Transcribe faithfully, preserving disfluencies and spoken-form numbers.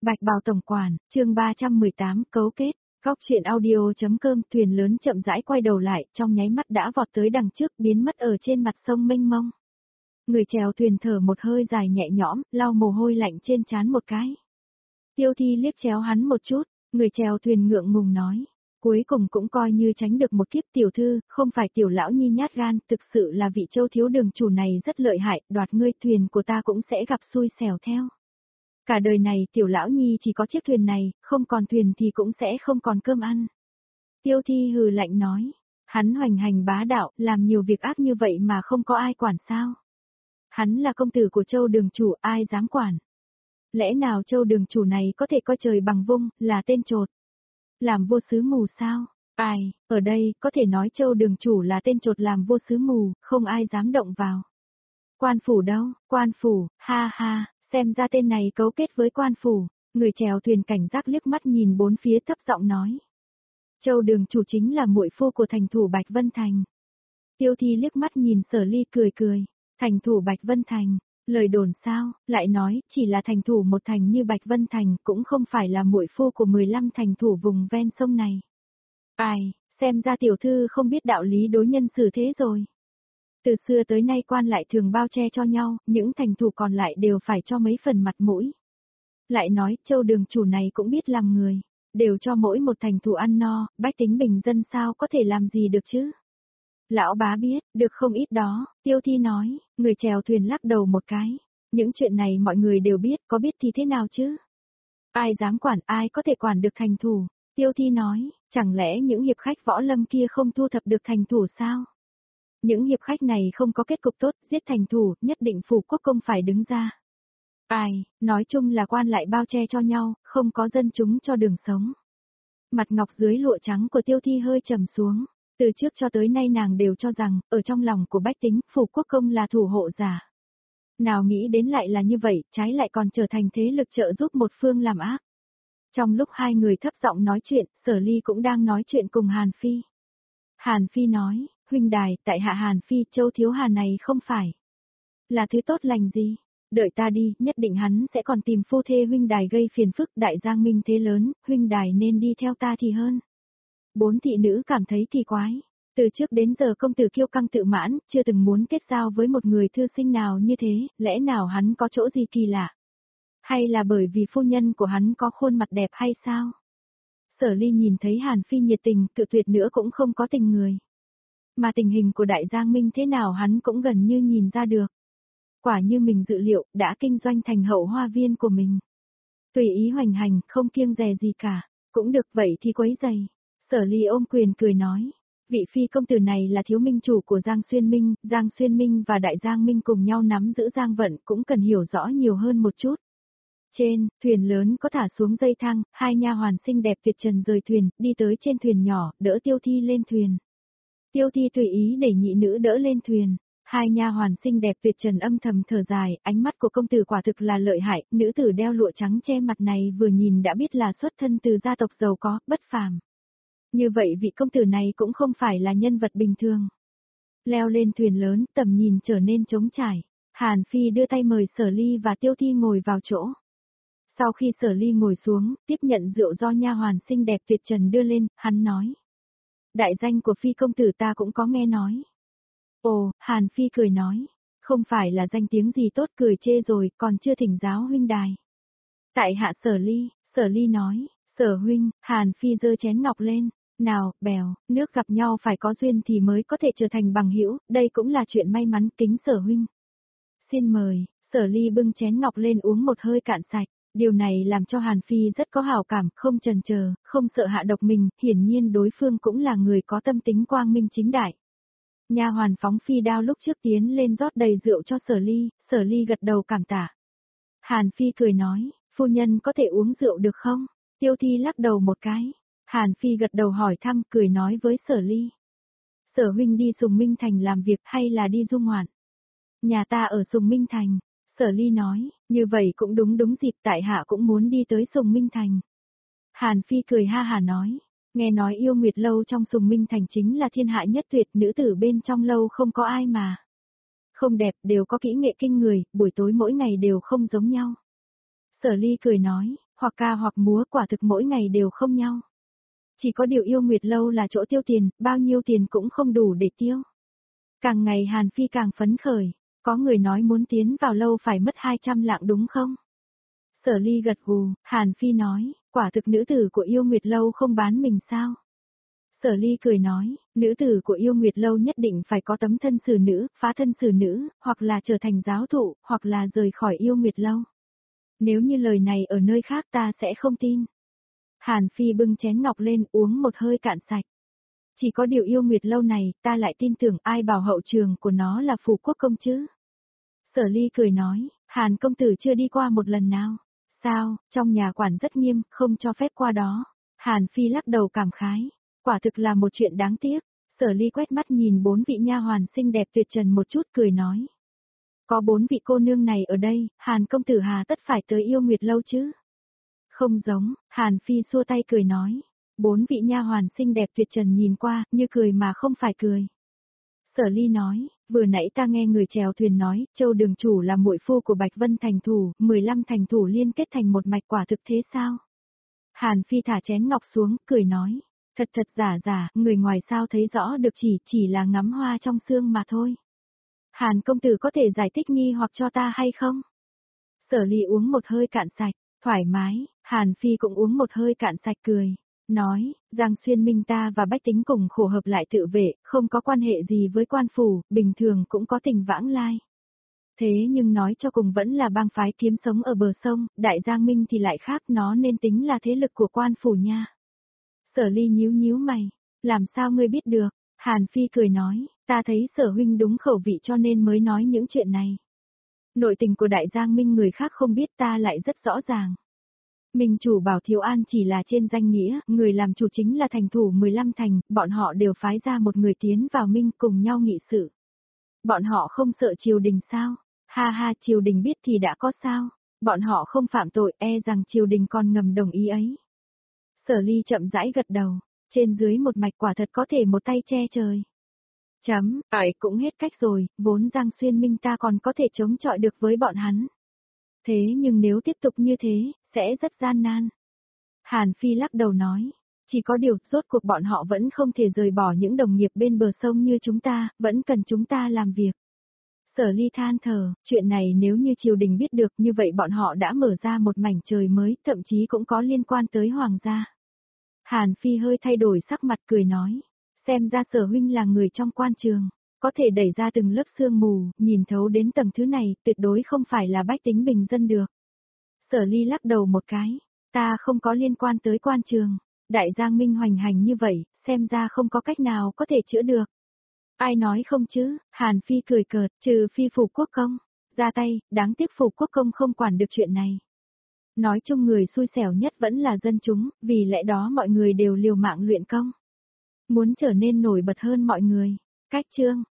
Bạch Bào Tổng Quản, chương ba trăm mười tám, cấu kết. Góc truyện audio.com. Thuyền lớn chậm rãi quay đầu lại, trong nháy mắt đã vọt tới đằng trước, biến mất ở trên mặt sông mênh mông. Người chèo thuyền thở một hơi dài nhẹ nhõm, lau mồ hôi lạnh trên trán một cái. Tiêu Thi liếc chéo hắn một chút, người chèo thuyền ngượng ngùng nói. Cuối cùng cũng coi như tránh được một kiếp. Tiểu thư, không phải tiểu lão nhi nhát gan, thực sự là vị Châu thiếu đường chủ này rất lợi hại, đoạt ngươi thuyền của ta cũng sẽ gặp xui xẻo theo. Cả đời này tiểu lão nhi chỉ có chiếc thuyền này, không còn thuyền thì cũng sẽ không còn cơm ăn. Tiêu Thi hừ lạnh nói, hắn hoành hành bá đạo, làm nhiều việc ác như vậy mà không có ai quản sao. Hắn là công tử của Châu đường chủ, ai dám quản. Lẽ nào Châu đường chủ này có thể coi trời bằng vung, là tên trột. Làm vô sứ mù sao? Ai, ở đây, có thể nói Châu đường chủ là tên trột làm vô sứ mù, không ai dám động vào. Quan phủ đâu, quan phủ, ha ha. Xem ra tên này cấu kết với quan phủ, người chèo thuyền cảnh giác liếc mắt nhìn bốn phía thấp giọng nói. Châu đường chủ chính là muội phu của thành thủ Bạch Vân Thành. Tiêu Thi liếc mắt nhìn Sở Ly cười cười, thành thủ Bạch Vân Thành, lời đồn sao, lại nói chỉ là thành thủ một thành như Bạch Vân Thành cũng không phải là muội phu của mười lăm thành thủ vùng ven sông này. Ai, xem ra tiểu thư không biết đạo lý đối nhân xử thế rồi. Từ xưa tới nay quan lại thường bao che cho nhau, những thành thủ còn lại đều phải cho mấy phần mặt mũi. Lại nói, Châu đường chủ này cũng biết làm người, đều cho mỗi một thành thủ ăn no, bách tính bình dân sao có thể làm gì được chứ? Lão bá biết, được không ít đó, Tiêu Thi nói, người chèo thuyền lắc đầu một cái. Những chuyện này mọi người đều biết, có biết thì thế nào chứ? Ai dám quản, ai có thể quản được thành thủ? Tiêu Thi nói, chẳng lẽ những hiệp khách võ lâm kia không thu thập được thành thủ sao? Những hiệp khách này không có kết cục tốt, giết thành thủ, nhất định phủ quốc công phải đứng ra. Ai, nói chung là quan lại bao che cho nhau, không có dân chúng cho đường sống. Mặt ngọc dưới lụa trắng của Tiêu Thi hơi trầm xuống, từ trước cho tới nay nàng đều cho rằng, ở trong lòng của bách tính, phủ quốc công là thủ hộ giả. Nào nghĩ đến lại là như vậy, trái lại còn trở thành thế lực trợ giúp một phương làm ác. Trong lúc hai người thấp giọng nói chuyện, Sở Ly cũng đang nói chuyện cùng Hàn Phi. Hàn Phi nói, huynh đài, tại hạ Hàn Phi, Châu thiếu Hàn này không phải là thứ tốt lành gì, đợi ta đi, nhất định hắn sẽ còn tìm phu thê huynh đài gây phiền phức. Đại giang minh thế lớn, huynh đài nên đi theo ta thì hơn. Bốn thị nữ cảm thấy kỳ quái, từ trước đến giờ công tử kiêu căng tự mãn, chưa từng muốn kết giao với một người thư sinh nào như thế, lẽ nào hắn có chỗ gì kỳ lạ? Hay là bởi vì phu nhân của hắn có khuôn mặt đẹp hay sao? Sở Ly nhìn thấy Hàn Phi nhiệt tình, cự tuyệt nữa cũng không có tình người. Mà tình hình của Đại Giang Minh thế nào hắn cũng gần như nhìn ra được. Quả như mình dự liệu, đã kinh doanh thành hậu hoa viên của mình. Tùy ý hoành hành, không kiêng dè gì cả. Cũng được vậy thì quấy giày. Sở Ly ôm quyền cười nói. Vị phi công tử này là thiếu minh chủ của Giang Xuyên Minh, Giang Xuyên Minh và Đại Giang Minh cùng nhau nắm giữ Giang Vận cũng cần hiểu rõ nhiều hơn một chút. Trên, thuyền lớn có thả xuống dây thang, hai nha hoàn xinh đẹp tuyệt trần rời thuyền, đi tới trên thuyền nhỏ, đỡ Tiêu Thi lên thuyền. Tiêu Thi tùy ý để nhị nữ đỡ lên thuyền. Hai nha hoàn xinh đẹp tuyệt trần âm thầm thở dài, ánh mắt của công tử quả thực là lợi hại, nữ tử đeo lụa trắng che mặt này vừa nhìn đã biết là xuất thân từ gia tộc giàu có, bất phàm. Như vậy vị công tử này cũng không phải là nhân vật bình thường. Leo lên thuyền lớn, tầm nhìn trở nên trống trải. Hàn Phi đưa tay mời Sở Ly và Tiêu Thi ngồi vào chỗ. Sau khi Sở Ly ngồi xuống, tiếp nhận rượu do nha hoàn xinh đẹp tuyệt trần đưa lên, hắn nói. Đại danh của Phi công tử ta cũng có nghe nói. Ồ, Hàn Phi cười nói. Không phải là danh tiếng gì tốt, cười chê rồi, còn chưa thỉnh giáo huynh đài. Tại hạ Sở Ly, Sở Ly nói. Sở huynh, Hàn Phi giơ chén ngọc lên. Nào, bèo, nước gặp nhau phải có duyên thì mới có thể trở thành bằng hữu, đây cũng là chuyện may mắn, kính Sở huynh. Xin mời. Sở Ly bưng chén ngọc lên uống một hơi cạn sạch. Điều này làm cho Hàn Phi rất có hảo cảm, không chần chờ, không sợ hạ độc mình, hiển nhiên đối phương cũng là người có tâm tính quang minh chính đại. Nha hoàn phóng phi đao lúc trước tiến lên rót đầy rượu cho Sở Ly, Sở Ly gật đầu cảm tạ. Hàn Phi cười nói, phu nhân có thể uống rượu được không? Tiêu Thi lắc đầu một cái. Hàn Phi gật đầu hỏi thăm, cười nói với Sở Ly. Sở huynh đi Sùng Minh Thành làm việc hay là đi du ngoạn? Nhà ta ở Sùng Minh Thành. Sở Ly nói, như vậy cũng đúng đúng dịp, tại hạ cũng muốn đi tới Sùng Minh Thành. Hàn Phi cười ha hà nói, nghe nói yêu nguyệt lâu trong Sùng Minh Thành chính là thiên hạ nhất tuyệt, nữ tử bên trong lâu không có ai mà. Không đẹp, đều có kỹ nghệ kinh người, buổi tối mỗi ngày đều không giống nhau. Sở Ly cười nói, hoặc ca hoặc múa quả thực mỗi ngày đều không nhau. Chỉ có điều Yêu Nguyệt Lâu là chỗ tiêu tiền, bao nhiêu tiền cũng không đủ để tiêu. Càng ngày Hàn Phi càng phấn khởi, có người nói muốn tiến vào lâu phải mất hai trăm lạng đúng không? Sở Ly gật gù, Hàn Phi nói, quả thực nữ tử của Yêu Nguyệt Lâu không bán mình sao? Sở Ly cười nói, nữ tử của Yêu Nguyệt Lâu nhất định phải có tấm thân xử nữ, phá thân xử nữ, hoặc là trở thành giáo thụ, hoặc là rời khỏi Yêu Nguyệt Lâu. Nếu như lời này ở nơi khác ta sẽ không tin. Hàn Phi bưng chén ngọc lên uống một hơi cạn sạch. Chỉ có điều Yêu Nguyệt Lâu này, ta lại tin tưởng ai bảo hậu trường của nó là Phù Quốc Công chứ? Sở Ly cười nói, Hàn công tử chưa đi qua một lần nào. Sao, trong nhà quản rất nghiêm, không cho phép qua đó. Hàn Phi lắc đầu cảm khái. Quả thực là một chuyện đáng tiếc. Sở Ly quét mắt nhìn bốn vị nha hoàn xinh đẹp tuyệt trần một chút cười nói. Có bốn vị cô nương này ở đây, Hàn công tử hà tất phải tới Yêu Nguyệt Lâu chứ? Không giống, Hàn Phi xua tay cười nói. Bốn vị nha hoàn xinh đẹp tuyệt trần nhìn qua, như cười mà không phải cười. Sở Ly nói, vừa nãy ta nghe người chèo thuyền nói, Châu đường chủ là muội phu của Bạch Vân thành thủ, mười lăm thành thủ liên kết thành một mạch, quả thực thế sao? Hàn Phi thả chén ngọc xuống, cười nói, thật thật giả giả, người ngoài sao thấy rõ được, chỉ, chỉ là ngắm hoa trong sương mà thôi. Hàn công tử có thể giải thích nghi hoặc cho ta hay không? Sở Ly uống một hơi cạn sạch, thoải mái, Hàn Phi cũng uống một hơi cạn sạch cười. Nói, Giang Xuyên Minh ta và bách tính cùng khổ hợp lại tự vệ, không có quan hệ gì với quan phủ, bình thường cũng có tình vãng lai. Thế nhưng nói cho cùng vẫn là bang phái kiếm sống ở bờ sông, Đại Giang Minh thì lại khác, nó nên tính là thế lực của quan phủ nha. Sở Ly nhíu nhíu mày, làm sao ngươi biết được? Hàn Phi cười nói, ta thấy Sở huynh đúng khẩu vị cho nên mới nói những chuyện này. Nội tình của Đại Giang Minh người khác không biết, ta lại rất rõ ràng. Minh chủ bảo Thiếu An chỉ là trên danh nghĩa, người làm chủ chính là thành thủ mười lăm thành, bọn họ đều phái ra một người tiến vào Minh cùng nhau nghị sự. Bọn họ không sợ triều đình sao? Ha ha, triều đình biết thì đã có sao? Bọn họ không phạm tội, e rằng triều đình còn ngầm đồng ý ấy. Sở Ly chậm rãi gật đầu, trên dưới một mạch quả thật có thể một tay che trời. Chấm, ấy cũng hết cách rồi, vốn Giang Xuyên Minh ta còn có thể chống chọi được với bọn hắn. Thế nhưng nếu tiếp tục như thế, sẽ rất gian nan. Hàn Phi lắc đầu nói, chỉ có điều, rốt cuộc bọn họ vẫn không thể rời bỏ những đồng nghiệp bên bờ sông như chúng ta, vẫn cần chúng ta làm việc. Sở Ly than thở, chuyện này nếu như triều đình biết được như vậy bọn họ đã mở ra một mảnh trời mới, thậm chí cũng có liên quan tới hoàng gia. Hàn Phi hơi thay đổi sắc mặt cười nói, xem ra Sở huynh là người trong quan trường, có thể đẩy ra từng lớp sương mù, nhìn thấu đến tầng thứ này, tuyệt đối không phải là bách tính bình dân được. Sở Ly lắc đầu một cái, ta không có liên quan tới quan trường, Đại Giang Minh hoành hành như vậy, xem ra không có cách nào có thể chữa được. Ai nói không chứ? Hàn Phi cười cợt, trừ phi Phủ Quốc Công ra tay, đáng tiếc Phủ Quốc Công không quản được chuyện này. Nói chung người xui xẻo nhất vẫn là dân chúng, vì lẽ đó mọi người đều liều mạng luyện công. Muốn trở nên nổi bật hơn mọi người. Cách chương